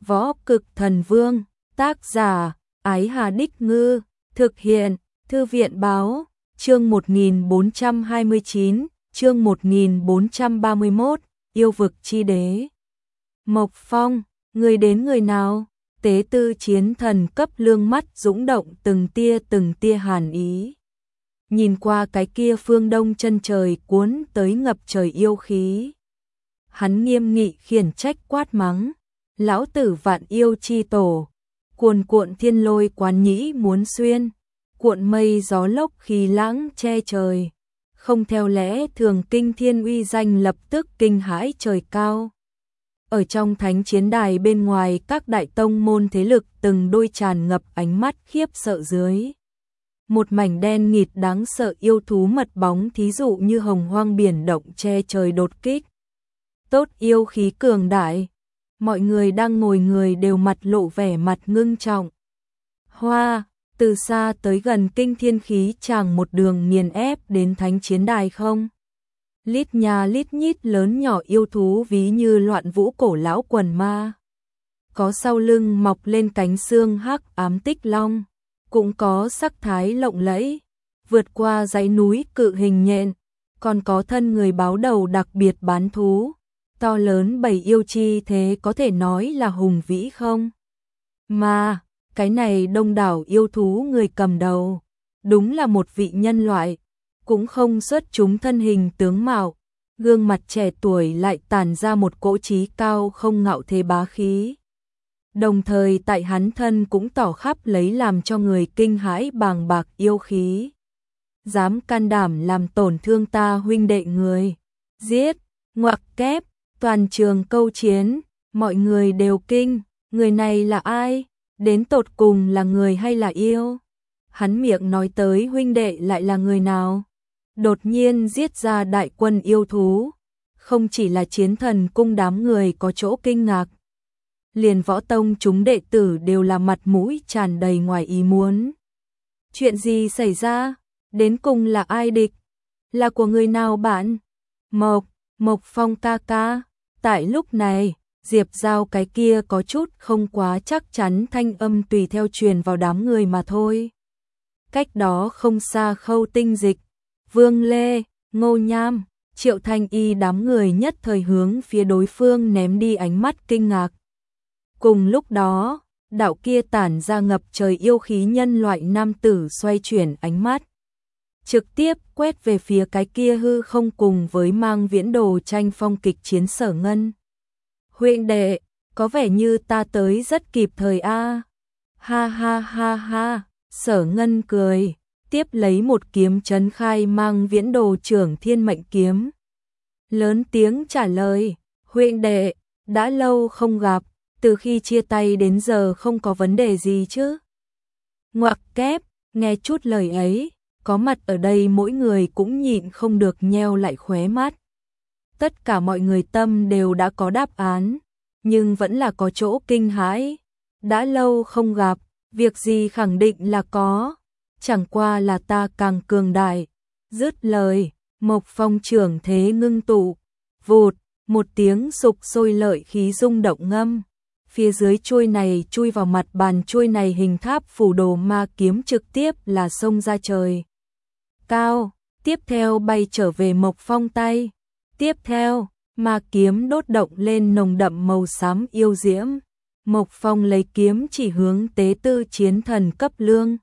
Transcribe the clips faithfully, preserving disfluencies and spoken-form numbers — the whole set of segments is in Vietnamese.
Võ Cực Thần Vương, tác giả, Ái Hà Đích Ngư, thực hiện, Thư viện Báo, chương một nghìn bốn trăm hai mươi chín, chương một nghìn bốn trăm ba mươi mốt, yêu vực chi đế. Mộc Phong, người đến người nào? Tế tư chiến thần cấp lương mắt dũng động từng tia từng tia hàn ý. Nhìn qua cái kia phương đông chân trời cuốn tới ngập trời yêu khí. Hắn nghiêm nghị khiển trách quát mắng. Lão tử vạn yêu chi tổ. Cuồn cuộn thiên lôi quán nhĩ muốn xuyên. Cuộn mây gió lốc khí lãng che trời. Không theo lẽ thường kinh thiên uy danh lập tức kinh hãi trời cao. Ở trong thánh chiến đài bên ngoài các đại tông môn thế lực từng đôi tràn ngập ánh mắt khiếp sợ dưới. Một mảnh đen nghịt đáng sợ yêu thú mật bóng thí dụ như hồng hoang biển động che trời đột kích. Tốt yêu khí cường đại. Mọi người đang ngồi người đều mặt lộ vẻ mặt ngưng trọng. Hoa, từ xa tới gần kinh thiên khí chàng một đường nghiền ép đến thánh chiến đài không? Lít nhà lít nhít lớn nhỏ yêu thú ví như loạn vũ cổ lão quần ma. Có sau lưng mọc lên cánh xương hắc ám tích long, cũng có sắc thái lộng lẫy, vượt qua dãy núi cự hình nhện, còn có thân người báo đầu đặc biệt bán thú, to lớn bầy yêu chi thế có thể nói là hùng vĩ không? Mà, cái này đông đảo yêu thú người cầm đầu, đúng là một vị nhân loại. Cũng không xuất chúng thân hình tướng mạo, gương mặt trẻ tuổi lại tản ra một cỗ trí cao không ngạo thế bá khí. Đồng thời tại hắn thân cũng tỏ khắp lấy làm cho người kinh hãi bàng bạc yêu khí. Dám can đảm làm tổn thương ta huynh đệ người. Giết, ngoặc kép, toàn trường câu chiến, mọi người đều kinh, người này là ai? Đến tột cùng là người hay là yêu? Hắn miệng nói tới huynh đệ lại là người nào? Đột nhiên giết ra đại quân yêu thú, không chỉ là chiến thần cung đám người có chỗ kinh ngạc. Liền võ tông chúng đệ tử đều là mặt mũi tràn đầy ngoài ý muốn. Chuyện gì xảy ra? Đến cùng là ai địch? Là của người nào bạn? Mộc, Mộc Phong ca ca. Tại lúc này, Diệp Giao cái kia có chút không quá chắc chắn thanh âm tùy theo truyền vào đám người mà thôi. Cách đó không xa Khâu Tinh Dịch, Vương Lê, Ngô Nham, Triệu Thanh Y đám người nhất thời hướng phía đối phương ném đi ánh mắt kinh ngạc. Cùng lúc đó, đạo kia tản ra ngập trời yêu khí nhân loại nam tử xoay chuyển ánh mắt. Trực tiếp quét về phía cái kia hư không cùng với mang viễn đồ tranh phong kịch chiến Sở Ngân. Huynh đệ, có vẻ như ta tới rất kịp thời a. Ha ha ha ha, Sở Ngân cười. Tiếp lấy một kiếm chấn khai mang viễn đồ trưởng thiên mệnh kiếm. Lớn tiếng trả lời, huynh đệ, đã lâu không gặp, từ khi chia tay đến giờ không có vấn đề gì chứ? Ngoặc kép, nghe chút lời ấy, có mặt ở đây mỗi người cũng nhịn không được nheo lại khóe mắt. Tất cả mọi người tâm đều đã có đáp án, nhưng vẫn là có chỗ kinh hãi. Đã lâu không gặp, việc gì khẳng định là có. Chẳng qua là ta càng cường đại. Dứt lời, Mộc Phong trưởng thế ngưng tụ, vụt, một tiếng sục sôi lợi khí rung động ngâm. Phía dưới chuôi này chui vào mặt bàn chuôi này hình tháp phủ đồ ma kiếm trực tiếp là xông ra trời cao, tiếp theo bay trở về Mộc Phong tay. Tiếp theo, ma kiếm đốt động lên nồng đậm màu xám yêu diễm. Mộc Phong lấy kiếm chỉ hướng tế tư chiến thần cấp lương.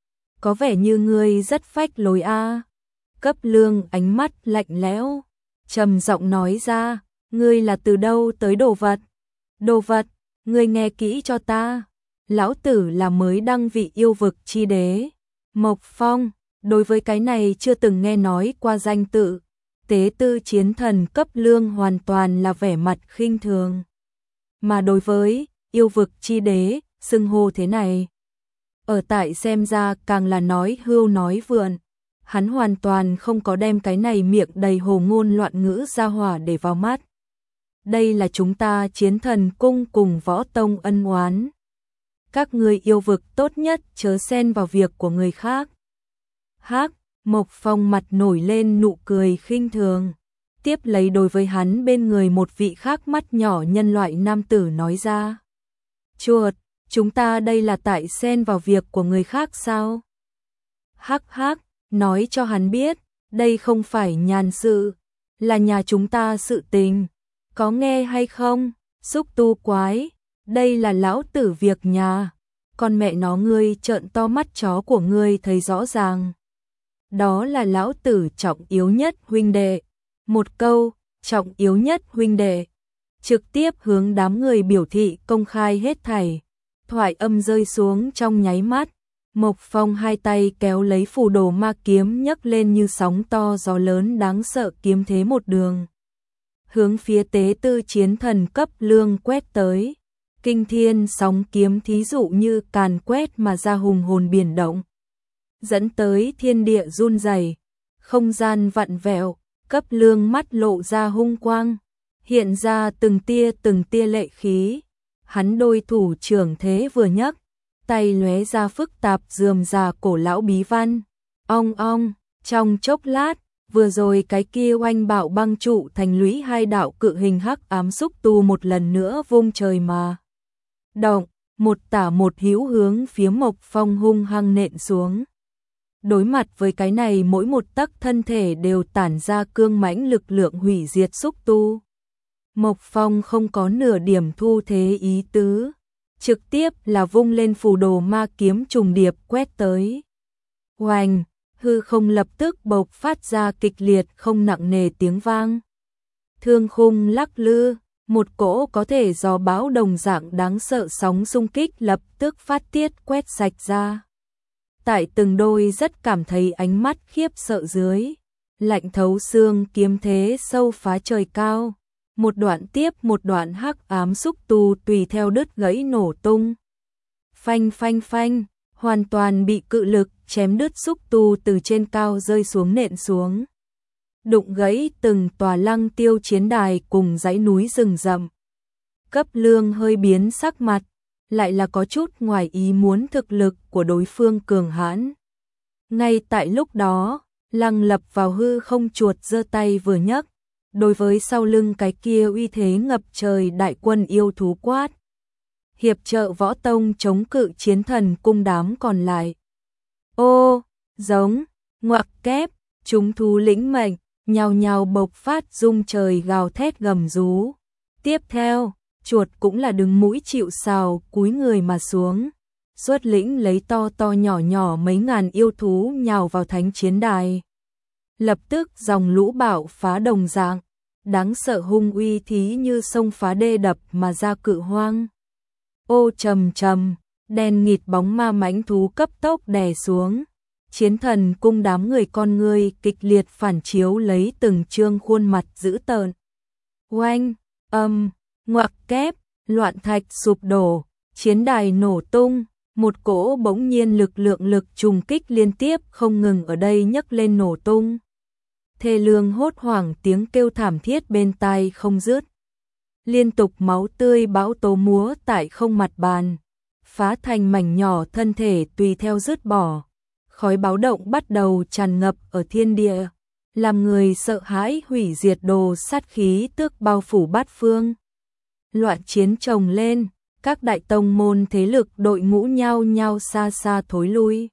Có vẻ như ngươi rất phách lối a. Cấp lương ánh mắt lạnh lẽo, trầm giọng nói ra, ngươi là từ đâu tới đồ vật? Đồ vật, ngươi nghe kỹ cho ta. Lão tử là mới đăng vị yêu vực chi đế. Mộc Phong, đối với cái này chưa từng nghe nói qua danh tự. Tế tư chiến thần cấp lương hoàn toàn là vẻ mặt khinh thường. Mà đối với yêu vực chi đế, xưng hô thế này. Ở tại xem ra càng là nói hưu nói vượn. Hắn hoàn toàn không có đem cái này miệng đầy hồ ngôn loạn ngữ ra hỏa để vào mắt. Đây là chúng ta chiến thần cung cùng võ tông ân oán. Các người yêu vực tốt nhất chớ xen vào việc của người khác. Hắc, Mộc Phong mặt nổi lên nụ cười khinh thường. Tiếp lấy đối với hắn bên người một vị khác mắt nhỏ nhân loại nam tử nói ra. Chuột, chúng ta đây là tại xen vào việc của người khác sao? Hắc hắc, nói cho hắn biết, đây không phải nhàn sự, là nhà chúng ta sự tình. Có nghe hay không? Xúc tu quái, đây là lão tử việc nhà. Con mẹ nó ngươi trợn to mắt chó của ngươi thấy rõ ràng. Đó là lão tử trọng yếu nhất huynh đệ. Một câu, trọng yếu nhất huynh đệ. Trực tiếp hướng đám người biểu thị công khai hết thảy. Thoại âm rơi xuống trong nháy mắt. Mộc Phong hai tay kéo lấy phù đồ ma kiếm nhấc lên như sóng to gió lớn đáng sợ kiếm thế một đường. Hướng phía tế tư chiến thần cấp lương quét tới. Kinh thiên sóng kiếm thí dụ như càn quét mà ra hùng hồn biển động. Dẫn tới thiên địa run rẩy, không gian vặn vẹo, cấp lương mắt lộ ra hung quang. Hiện ra từng tia từng tia lệ khí. Hắn đôi thủ trưởng thế vừa nhấc, tay lóe ra phức tạp rườm rà cổ lão bí văn. Ong ong, trong chốc lát, vừa rồi cái kia oanh bạo băng trụ thành lũy hai đạo cự hình hắc ám xúc tu một lần nữa vung trời mà. Động, một tả một hữu hướng phía Mộc Phong hung hăng nện xuống. Đối mặt với cái này mỗi một tấc thân thể đều tản ra cương mãnh lực lượng hủy diệt xúc tu. Mộc Phong không có nửa điểm thu thế ý tứ, trực tiếp là vung lên phù đồ ma kiếm trùng điệp quét tới. Oanh, hư không lập tức bộc phát ra kịch liệt không nặng nề tiếng vang. Thương khung lắc lư, một cỗ có thể gió bão đồng dạng đáng sợ sóng xung kích lập tức phát tiết quét sạch ra. Tại từng đôi rất cảm thấy ánh mắt khiếp sợ dưới, lạnh thấu xương kiếm thế sâu phá trời cao. Một đoạn tiếp một đoạn hắc ám xúc tu tùy theo đứt gãy nổ tung. Phanh phanh phanh, hoàn toàn bị cự lực chém đứt xúc tu từ trên cao rơi xuống nện xuống. Đụng gãy từng tòa lăng tiêu chiến đài cùng dãy núi rừng rậm. Cấp lương hơi biến sắc mặt, lại là có chút ngoài ý muốn thực lực của đối phương cường hãn. Ngay tại lúc đó, Lăng Lập vào hư không chuột giơ tay vừa nhấc, đối với sau lưng cái kia uy thế ngập trời đại quân yêu thú quát. Hiệp trợ võ tông chống cự chiến thần cung đám còn lại. Ô, giống, ngoặc kép, chúng thú lĩnh mệnh, nhào nhào bộc phát rung trời gào thét gầm rú. Tiếp theo, chuột cũng là đứng mũi chịu sào cúi người mà xuống. Xuất lĩnh lấy to to nhỏ nhỏ mấy ngàn yêu thú nhào vào thánh chiến đài. Lập tức dòng lũ bạo phá đồng dạng, đáng sợ hung uy thí như sông phá đê đập mà ra cự hoang. Ô trầm trầm, đen nghịt bóng ma mãnh thú cấp tốc đè xuống. Chiến thần cung đám người con người kịch liệt phản chiếu lấy từng trương khuôn mặt dữ tợn. Oanh, âm, ngoặc kép, loạn thạch sụp đổ, chiến đài nổ tung, một cỗ bỗng nhiên lực lượng lực trùng kích liên tiếp không ngừng ở đây nhấc lên nổ tung. Thê lương hốt hoảng tiếng kêu thảm thiết bên tai không dứt. Liên tục máu tươi bão tố múa tại không mặt bàn, phá thành mảnh nhỏ thân thể tùy theo dứt bỏ. Khói báo động bắt đầu tràn ngập ở thiên địa, làm người sợ hãi hủy diệt đồ sát khí tước bao phủ bát phương. Loạn chiến chồng lên, các đại tông môn thế lực đội ngũ nhau nhau xa xa thối lui.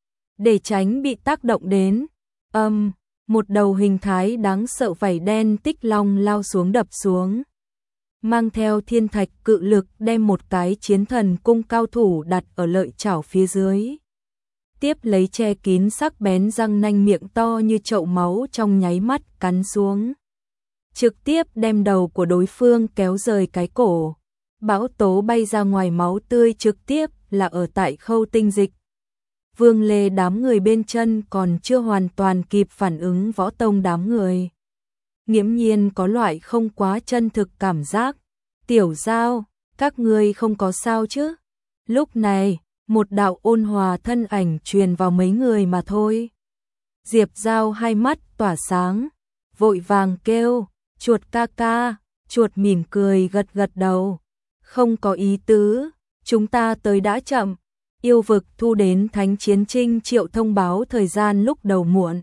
Để tránh bị tác động đến, âm, một đầu hình thái đáng sợ vảy đen tích long lao xuống đập xuống. Mang theo thiên thạch cự lực đem một cái chiến thần cung cao thủ đặt ở lợi chảo phía dưới. Tiếp lấy che kín sắc bén răng nanh miệng to như chậu máu trong nháy mắt cắn xuống. Trực tiếp đem đầu của đối phương kéo rời cái cổ. Bão tố bay ra ngoài máu tươi trực tiếp là ở tại khâu tinh dịch. Vương Lê đám người bên chân còn chưa hoàn toàn kịp phản ứng võ tông đám người. Nghiễm nhiên có loại không quá chân thực cảm giác. Tiểu Giao, các ngươi không có sao chứ? Lúc này, một đạo ôn hòa thân ảnh truyền vào mấy người mà thôi. Diệp Giao hai mắt tỏa sáng, vội vàng kêu, chuột ca ca, chuột mỉm cười gật gật đầu. Không có ý tứ, chúng ta tới đã chậm. Yêu vực thu đến thánh chiến trinh triệu thông báo thời gian lúc đầu muộn.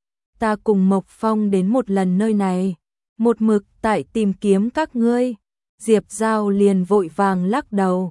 Ta cùng Mộc Phong đến một lần nơi này, một mực tại tìm kiếm các ngươi. Diệp Giao liền vội vàng lắc đầu.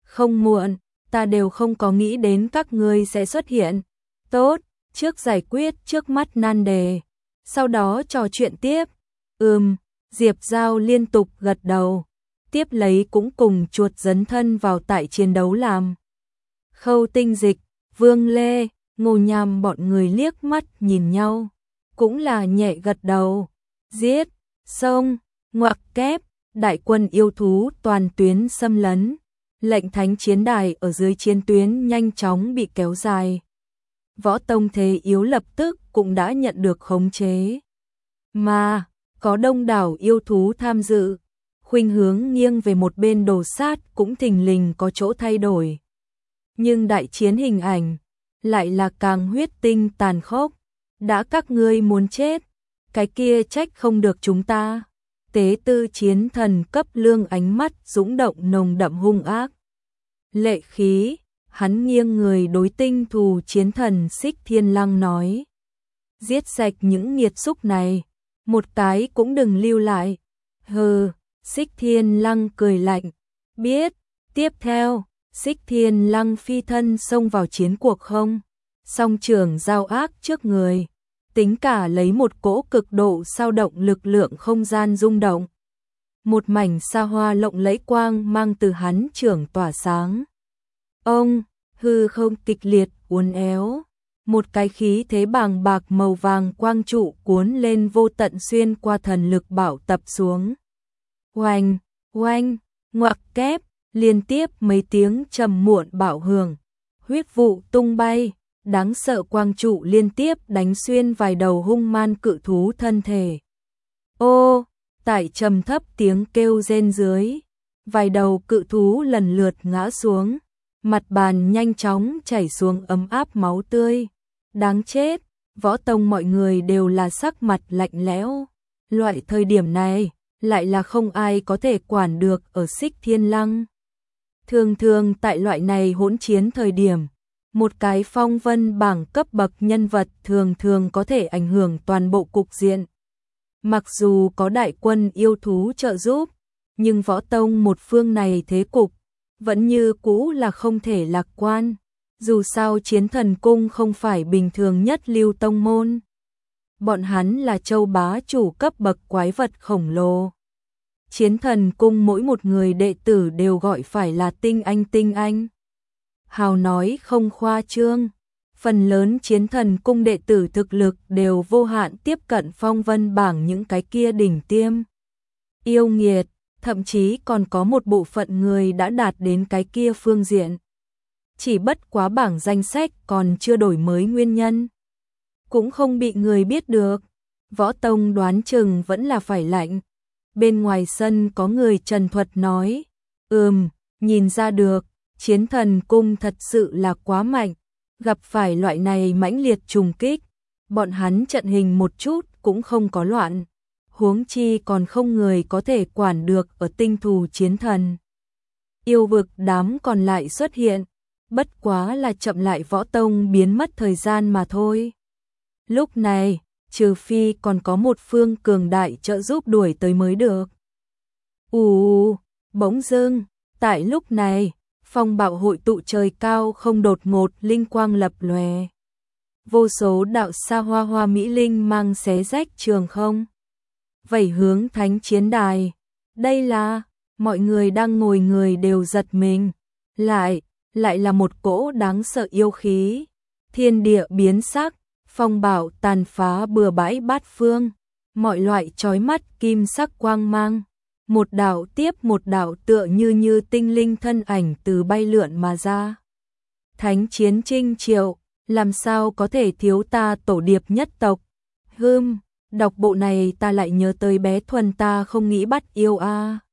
Không muộn, ta đều không có nghĩ đến các ngươi sẽ xuất hiện. Tốt, trước giải quyết trước mắt nan đề, sau đó trò chuyện tiếp. Ừm, Diệp Giao liên tục gật đầu, tiếp lấy cũng cùng chuột dấn thân vào tại chiến đấu làm. Khâu Tinh Dịch, Vương Lê, Ngô Nham bọn người liếc mắt nhìn nhau, cũng là nhẹ gật đầu. Giết, xông, ngoặc kép, đại quân yêu thú toàn tuyến xâm lấn. Lệnh thánh chiến đài ở dưới chiến tuyến nhanh chóng bị kéo dài. Võ tông thế yếu lập tức cũng đã nhận được khống chế. Mà, có đông đảo yêu thú tham dự, khuynh hướng nghiêng về một bên đồ sát cũng thình lình có chỗ thay đổi. Nhưng đại chiến hình ảnh lại là càng huyết tinh tàn khốc. Đã các ngươi muốn chết, cái kia trách không được chúng ta. Tế tư chiến thần cấp lương ánh mắt dũng động nồng đậm hung ác. Lệ khí, hắn nghiêng người đối tinh thù chiến thần Xích Thiên Lăng nói. Giết sạch những nghiệt xúc này, một cái cũng đừng lưu lại. Hừ, Xích Thiên Lăng cười lạnh. Biết, tiếp theo, Xích Thiên Lăng phi thân xông vào chiến cuộc không. Song trường giao ác trước người, tính cả lấy một cỗ cực độ sao động lực lượng không gian rung động. Một mảnh xa hoa lộng lẫy quang mang từ hắn trưởng tỏa sáng. Ông, hư không kịch liệt uốn éo, một cái khí thế bàng bạc màu vàng quang trụ cuốn lên vô tận xuyên qua thần lực bảo tập xuống. Oanh, oanh, ngoặc kép, liên tiếp mấy tiếng trầm muộn bạo hưởng, huyết vụ tung bay, đáng sợ quang trụ liên tiếp đánh xuyên vài đầu hung man cự thú thân thể. Ô, tại trầm thấp tiếng kêu rên dưới, vài đầu cự thú lần lượt ngã xuống, mặt bàn nhanh chóng chảy xuống ấm áp máu tươi. Đáng chết, võ tông mọi người đều là sắc mặt lạnh lẽo. Loại thời điểm này, lại là không ai có thể quản được ở Xích Thiên Lăng. Thường thường tại loại này hỗn chiến thời điểm, một cái phong vân bảng cấp bậc nhân vật thường thường có thể ảnh hưởng toàn bộ cục diện. Mặc dù có đại quân yêu thú trợ giúp, nhưng võ tông một phương này thế cục vẫn như cũ là không thể lạc quan. Dù sao Chiến Thần Cung không phải bình thường nhất lưu tông môn. Bọn hắn là châu bá chủ cấp bậc quái vật khổng lồ. Chiến Thần Cung mỗi một người đệ tử đều gọi phải là tinh anh tinh anh. Hào nói không khoa trương, phần lớn Chiến Thần Cung đệ tử thực lực đều vô hạn tiếp cận phong vân bảng những cái kia đỉnh tiêm. Yêu nghiệt, thậm chí còn có một bộ phận người đã đạt đến cái kia phương diện. Chỉ bất quá bảng danh sách còn chưa đổi mới nguyên nhân, cũng không bị người biết được. Võ tông đoán chừng vẫn là phải lạnh. Bên ngoài sân có người trần thuật nói, ừm, nhìn ra được, Chiến Thần Cung thật sự là quá mạnh, gặp phải loại này mãnh liệt trùng kích, bọn hắn trận hình một chút cũng không có loạn, huống chi còn không người có thể quản được ở tinh thù chiến thần. Yêu vực đám còn lại xuất hiện, bất quá là chậm lại võ tông biến mất thời gian mà thôi. Lúc này, trừ phi còn có một phương cường đại trợ giúp đuổi tới mới được. Ù, bỗng dưng, tại lúc này, phong bạo hội tụ trời cao không đột ngột linh quang lập lòe. Vô số đạo sa hoa hoa mỹ linh mang xé rách trường không. Vẩy hướng thánh chiến đài. Đây là, mọi người đang ngồi người đều giật mình. Lại, lại là một cỗ đáng sợ yêu khí. Thiên địa biến sắc, phong bạo tàn phá bừa bãi bát phương. Mọi loại chói mắt kim sắc quang mang. Một đạo tiếp một đạo tựa như như tinh linh thân ảnh từ bay lượn mà ra. Thánh chiến trinh triệu, làm sao có thể thiếu ta tổ điệp nhất tộc. Hưm, đọc bộ này ta lại nhớ tới bé Thuần ta không nghĩ bắt yêu a.